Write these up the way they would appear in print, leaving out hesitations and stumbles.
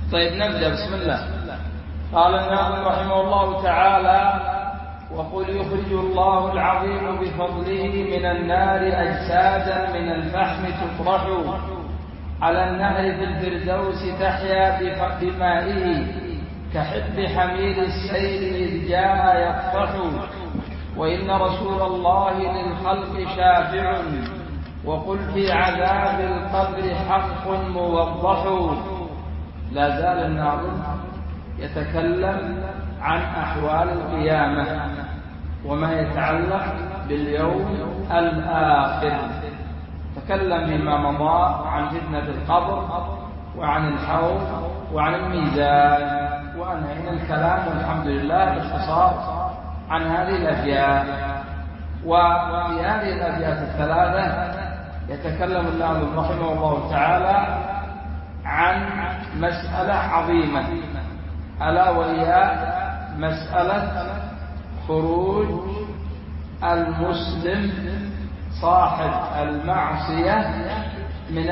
طيب نبدأ. بسم الله. قال الناظم رحمه الله تعالى: وقل يخرج الله العظيم بفضله من النار أجسادا من الفحم تطرح على النهر في الفردوس تحيا بمائه كحب حميل السيل إذ جاء يطفح. وإن رسول الله للخلق شافع وقل في عذاب القبر حق موضح. لا زال الناظم يتكلم عن أحوال القيامة وما يتعلق باليوم الآخر. تكلم فيما مضى عن فتنة القبر وعن الحوض وعن الميزان، وأنهينا الكلام والحمد لله باختصار عن هذه الأشياء. وفي هذه الأبيات الثلاثة يتكلم الناظم رحمه الله تعالى عن مسألة عظيمة، ألا وهي مسألة خروج المسلم صاحب المعصية من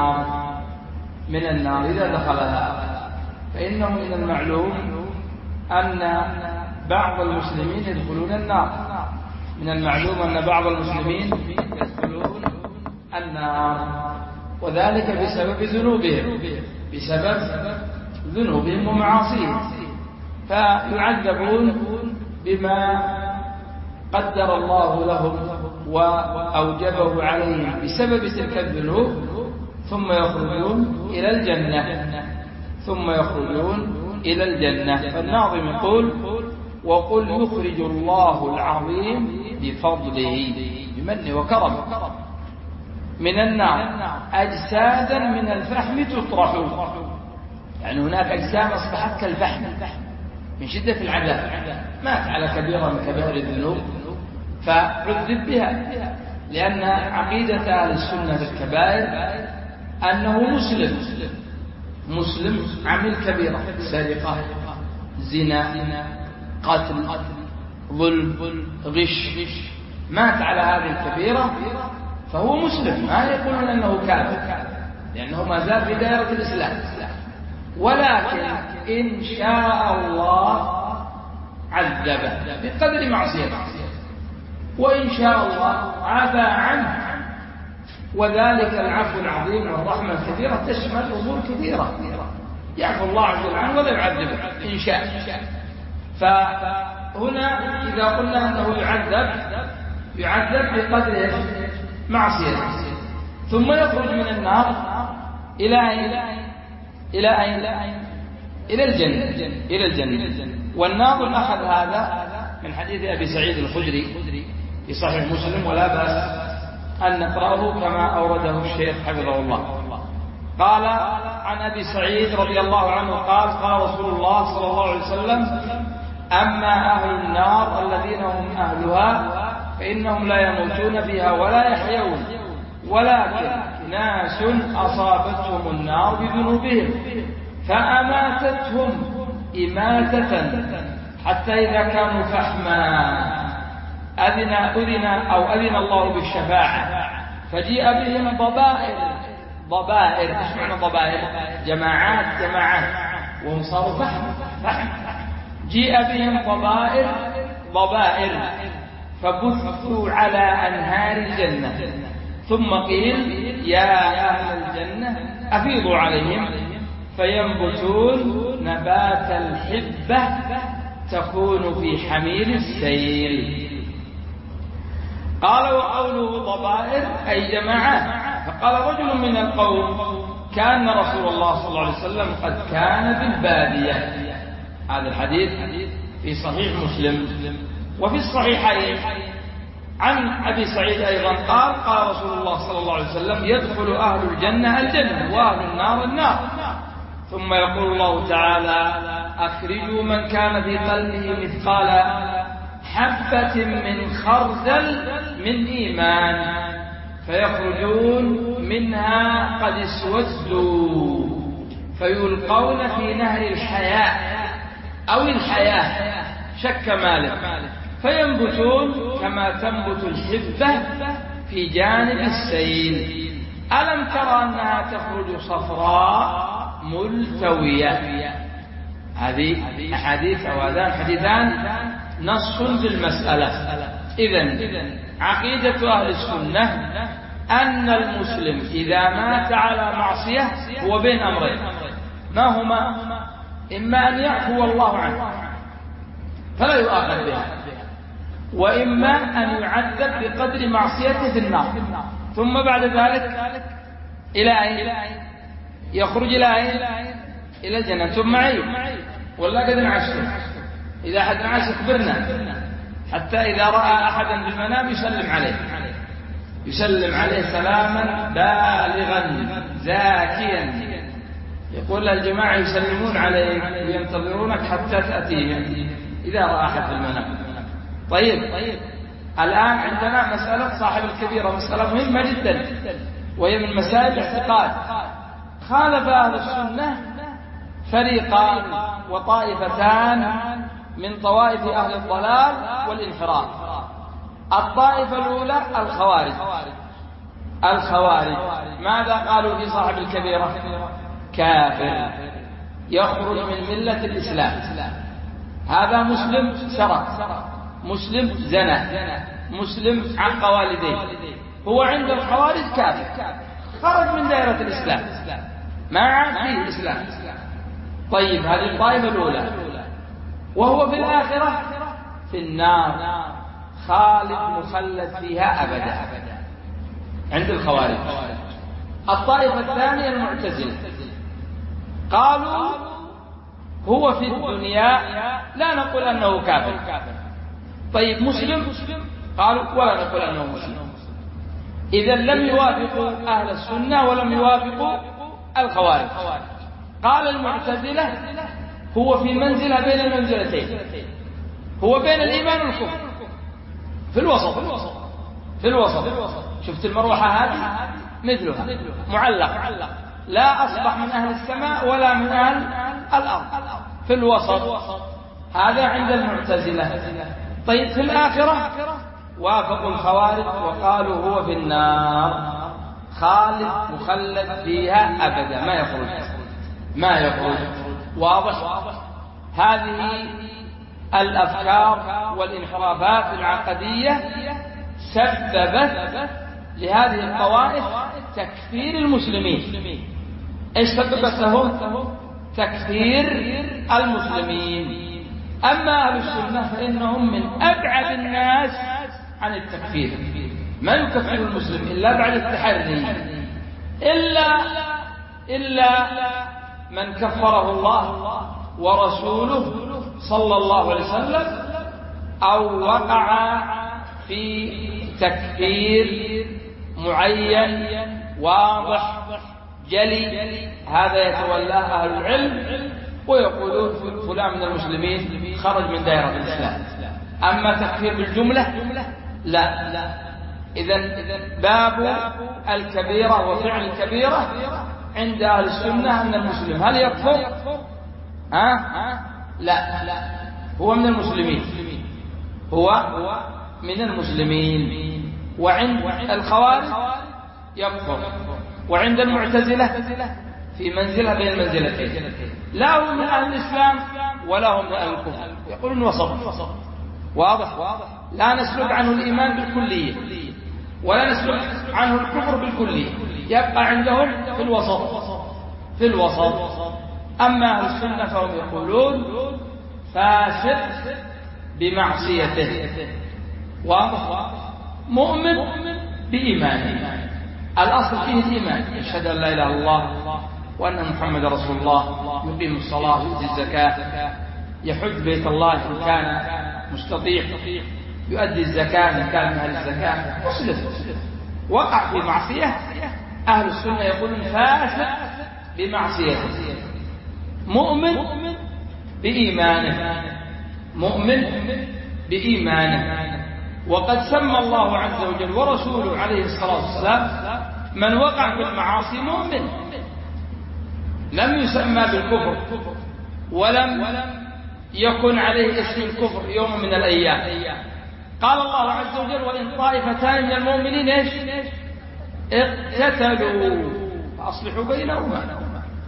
النار إذا دخلها. فإنه من المعلوم أن بعض المسلمين يدخلون النار، من المعلوم أن بعض المسلمين يدخلون النار، وذلك بسبب ذنوبهم ومعاصيهم، فيعذبون بما قدر الله لهم وأوجبه عليهم بسبب تلك الذنوب، ثم يخرجون إلى الجنة. فالناظم يقول: وقل يخرج الله العظيم بفضله بمنه وكرمه من النار أجسادا من الفحم تطرح. يعني هناك أجسام أصبحت كالفحم من شدة العذاب، مات على كبيرة من كبائر الذنوب فعذب بها، لأن عقيدة أهل السنة في الكبائر أنه مسلم عمل كبيرة، سرقة، زنا، قتل، ظلم، غش، مات على هذه الكبيرة فهو مسلم، ما يقولون أنه كافر لأنه ما زال في دائرة الإسلام. ولكن إن شاء الله عذبه بقدر معصيته، وإن شاء الله عفى عنه، وذلك العفو العظيم والرحمة الكثيرة تشمل أمور كثيرة، يعفو الله عز وجل عنه ولا يعذبه إن شاء. فهنا إذا قلنا أنه يعذب بقدر معصيته، ثم يخرج من النار إلى الجنة. والناظم أخذ هذا من حديث أبي سعيد الخدري في صحيح مسلم، ولا بأس أن نقرأه كما أورده الشيخ حفظه الله. قال عن أبي سعيد رضي الله عنه قال: قال رسول الله صلى الله عليه وسلم: أما أهل النار الذين هم أهلها فإنهم لا يموتون فيها ولا يحيون، ولكن ناس أصابتهم النار بذنوبهم فأماتتهم إماتة حتى إذا كانوا فحما أذن الله بالشفاعة فجيء بهم ضبائر. إيش معنى ضبائر؟ جماعات، وهم صاروا فحم. جيء بهم ضبائر فبثوا على أنهار الجنة، ثم قيل: يا أهل الجنة أفيضوا عليهم فينبتون نبات الحبة تكون في حميل السيل. قال: وقوله ضبائر أي جماعات. فقال رجل من القوم: كان رسول الله صلى الله عليه وسلم قد كان بالبادية. هذا الحديث في صحيح مسلم. وفي الصحيحين عن أبي سعيد أيضا قال: قال رسول الله صلى الله عليه وسلم: يدخل أهل الجنة وأهل النار. ثم يقول الله تعالى: أخرجوا من كان في قلبه مثقال حبة من خردل من إيمان فيخرجون منها قد اسودوا فيلقون في نهر الحياة شك مالك فينبتون كما تنبت الحبة في جانب السيل. ألم ترى أنها تخرج صفراء ملتوية. هذه أحاديث أو هذان حديثان نص في المسألة. إذن عقيدة أهل السنة أن المسلم إذا مات على معصية هو بين أمرين، ما هما؟ إما أن يعفو الله عنه فلا يؤاخذ بها، وإما أن يعذب بقدر معصيته في النار، ثم بعد ذلك إلى أين؟ يخرج إلى أين؟ إلى الجنة ثم عيد. ولا قد نعشته إذا أحد نعش أخبرنا، حتى إذا رأى أحدا بالمنام يسلم عليه سلاما بالغا زاكيا، يقول له الجماعة يسلمون عليك وينتظرونك حتى تأتيهم إذا رأى أحد بالمنام. طيب الآن عندنا مسألة صاحب الكبيرة، مسألة مهمة جدا، وهي من مسائل الاعتقاد. خالف أهل السنة فريقان وطائفتان من طوائف أهل الضلال والانحراف. الطائفة الأولى الخوارج. ماذا قالوا في صاحب الكبيرة؟ كافر، يخرج من ملة الإسلام، هذا مسلم سرق، مسلم زنى، مسلم عق والديه، هو عند الخوارج كافر، خرج من دائرة الإسلام، ما عاد فيه الإسلام. طيب هذه الطائفة الأولى، وهو في الآخرة في النار خالد مخلد فيها أبدا عند الخوارج. الطائفة الثانية المعتزلة، قالوا هو في الدنيا لا نقول أنه كافر. طيب مسلم؟ قالوا ولا نقول أنه مسلم. إذا لم يوافقوا أهل السنة ولم يوافقوا الخوارج. قال المعتزلة هو في منزلة بين المنزلتين، هو بين الإيمان والكفر، في الوسط. شفت المروحة هذه مثلها معلق، لا أصبح من أهل السماء ولا من أهل الأرض، في الوسط. هذا عند المعتزلة. طيب في الآخرة وافقوا الخوارج وقالوا هو في النار خالد مخلد فيها أبدا ما يخرج. واضح؟ هذه الأفكار والانحرافات العقدية سببت لهذه الطوائف تكفير المسلمين. ايش سببت لهم؟ تكفير المسلمين. أما أهل السنة فإنهم من أبعد الناس عن التكفير، ما يكفر المسلم إلا بعد التحري، إلا من كفره الله ورسوله صلى الله عليه وسلم، أو وقع في تكفير معين واضح جلي، هذا يتولاه أهل العلم ويقولون فلان من المسلمين خرج من دائرة الإسلام. أما تكفير بالجملة لا. إذن باب الكبيرة وفعل الكبيرة عند أهل السنة أن المسلم هل يكفر؟ لا، هو من المسلمين. وعند الخوارج يكفر، وعند المعتزلة في منزلة بين المنزلتين، لا هم من أهل الإسلام ولا هم من أهل الكفر، يقولون وسط. واضح؟ لا نسلب عنه الإيمان بالكلية ولا نسلب عنه الكفر بالكلية، يبقى عندهم في الوسط. أما أهل السنة فهم يقولون فاسق بمعصيته، واضح؟ مؤمن بإيمانه، الأصل فيه الإيمان، يشهد أن لا إله إلا الله وأن محمد رسول الله، يقيم الصلاة ويؤتي الزكاة، يحج بيت الله إن كان مستطيع، يؤدي الزكاة إن كان من أهل الزكاة، وقع في معصية، أهل السنة يقولون فاسق بمعصيته، مؤمن بإيمانه. وقد سمى الله عز وجل ورسوله عليه الصلاة والسلام من وقع في المعاصي مؤمن، لم يسمى بالكفر ولم يكن عليه اسم الكفر يوم من الأيام. قال الله عز وجل وإن طائفتان من المؤمنين اقتتلوا فأصلحوا بينهما.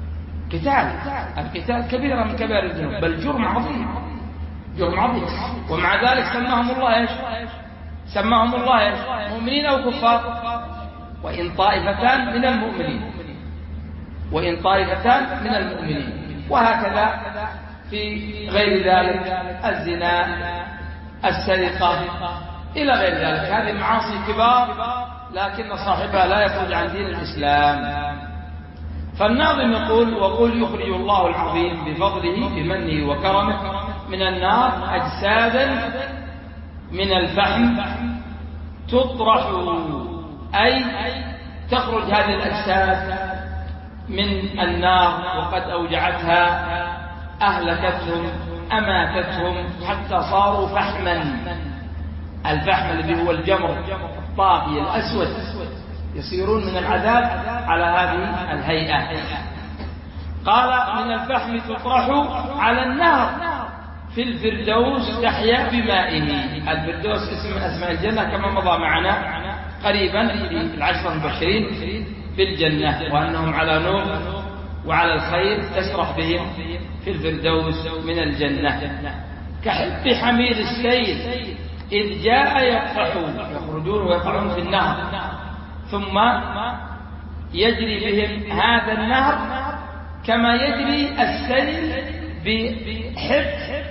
القتال كبيرة من كبائر الذنوب، بل جرم عظيم، جرم عظيم. ومع ذلك سماهم الله ايش؟ سماهم الله ايش؟ مؤمنين أو كفار. وإن طائفتان من المؤمنين، وإن طائفتان من المؤمنين. وهكذا في غير ذلك، الزنا، السرقة، إلى غير ذلك. هذه معاصي كبار لكن صاحبها لا يخرج عن دين الإسلام. فالناظم يقول: وقل يخرج الله العظيم بفضله بمنه وكرمه من النار أجسادا من الفحم تطرح، أي تخرج هذه الأجساد من النار وقد أوجعتها، أهلكتهم، أماتتهم، حتى صاروا فحما. الفحم الذي هو الجمر الطافي الأسود، يصيرون من العذاب على هذه الهيئة. قال: من الفحم تطرح على النار في الفردوس تحيا بمائه. الفردوس اسم من أسماء الجنة كما مضى معنا قريبا في العشر المبشرين بالجنة، وأنهم على نور وعلى الخير تسرح بهم في الفردوس من الجنة. كحب حمير السيل إذ جاء يقفحون، يخرجون ويقعون في النهر، ثم يجري بهم هذا النهر كما يجري السيل بحب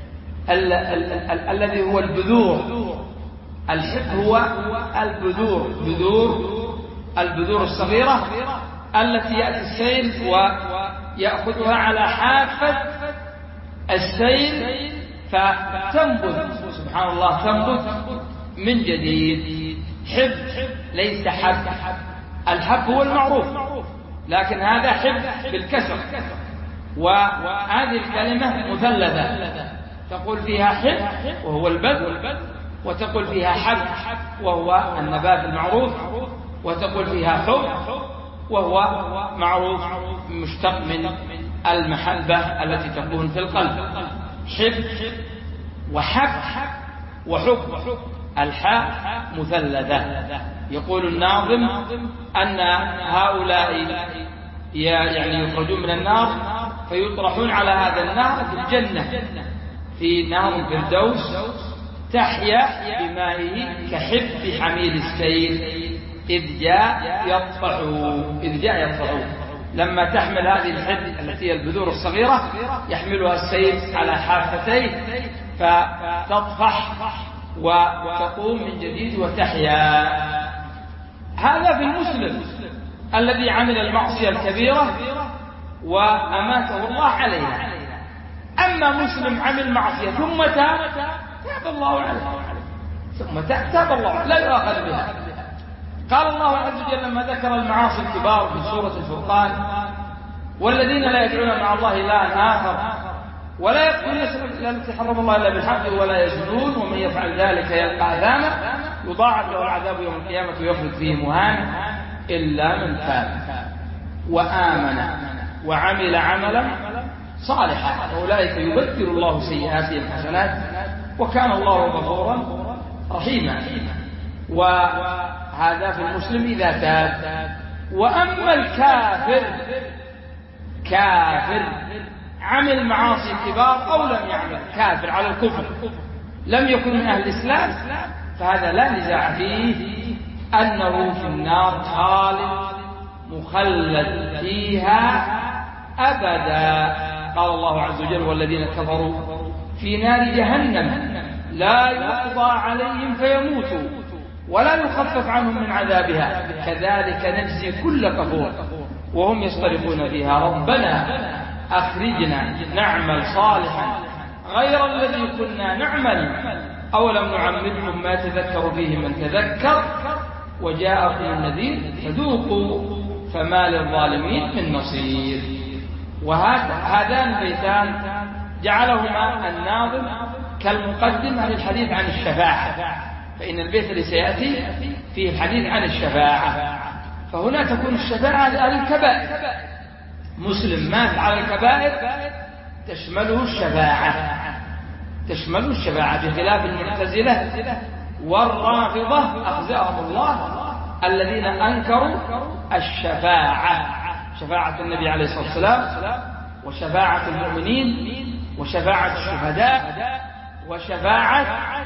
الذي هو البذور. الحب هو البذور الصغيرة التي يأتي السيل ويأخذها على حافة السيل فتنبت، سبحان الله، تنبت من جديد. حب ليس حب، الحب هو المعروف، لكن هذا حب بالكسر. وهذه الكلمة مثلثة، تقول فيها حب وهو البذر، وتقول فيها حب وهو النبات المعروف، وتقول فيها حب وهو معروف مشتق من المحبة التي تكون في القلب. حب وحب وحب، الحاء مثلثة. يقول الناظم أن هؤلاء يعني يخرجون من النار فيطرحون على هذا النار في الجنة، في نار الفردوس تحيا بمائه كحب حميل السيل إذ جاء يطفع. لما تحمل هذه الحب التي هي البذور الصغيرة يحملها السيل على حافتيه فتطفح وتقوم من جديد وتحيا. هذا في المسلم الذي عمل المعصية الكبيرة وأماته الله عليها. أما مسلم عمل معصية ثم تاب الله عليه، ثم تاب الله لا يؤاخذ بها. قال الله عز وجل لما ذكر المعاصي الكبار في سورة الفرقان: والذين لا يدعون مع الله إلها آخر ولا يقتلون التي حرم الله إلا بالحق ولا يزنون ومن يفعل ذلك يلقى أثاما يضاعف له العذاب يوم القيامة ويخلد فيه مهانا إلا من تاب وآمن وعمل عملا صالحا أولئك يبدل الله سيئاتهم حسنات وكان الله غفورا رحيما. وهذا في المسلم إذا تاب. وأما الكافر، كافر عمل معاصي كبار أو لم يعمل، كافر على الكفر لم يكن من أهل الإسلام، فهذا لا نزاع فيه أنه في النار خالد مخلد فيها أبدا. قال الله عز وجل: والذين كفروا في نار جهنم لا يقضى عليهم فيموتوا ولا يخفف عنهم من عذابها كذلك نجزي كل كفور وهم يصطرخون فيها ربنا أخرجنا نعمل صالحا غير الذي كنا نعمل أولم نعمركم ما تذكر فيه من تذكر وجاءكم النذير فذوقوا فما للظالمين من نصير. وهذان البيتان جعلهما الناظم كالمقدمة للحديث عن الشفاعة، فإن البيت اللي سيأتي فيه الحديث عن الشفاعة، فهنا تكون الشفاعة لأهل الكبائر. مسلم مات على الكبائر تشمله الشفاعة بخلاف المعتزلة والرافضة أخزاهم الله الذين أنكروا الشفاعة. شفاعة النبي عليه الصلاة والسلام، وشفاعة المؤمنين، وشفاعة الشهداء، وشفاعة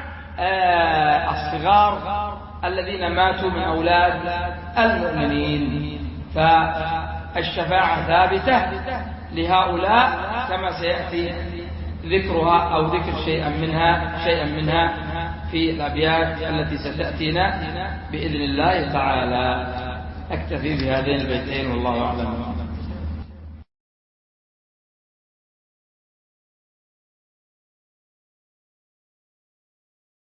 الصغار الذين ماتوا من أولاد المؤمنين. فالشفاعة ثابتة لهؤلاء كما سيأتي ذكرها أو ذكر شيئا منها في الأبيات التي ستأتينا بإذن الله تعالى. أكتفي بهذين البيتين والله أعلم.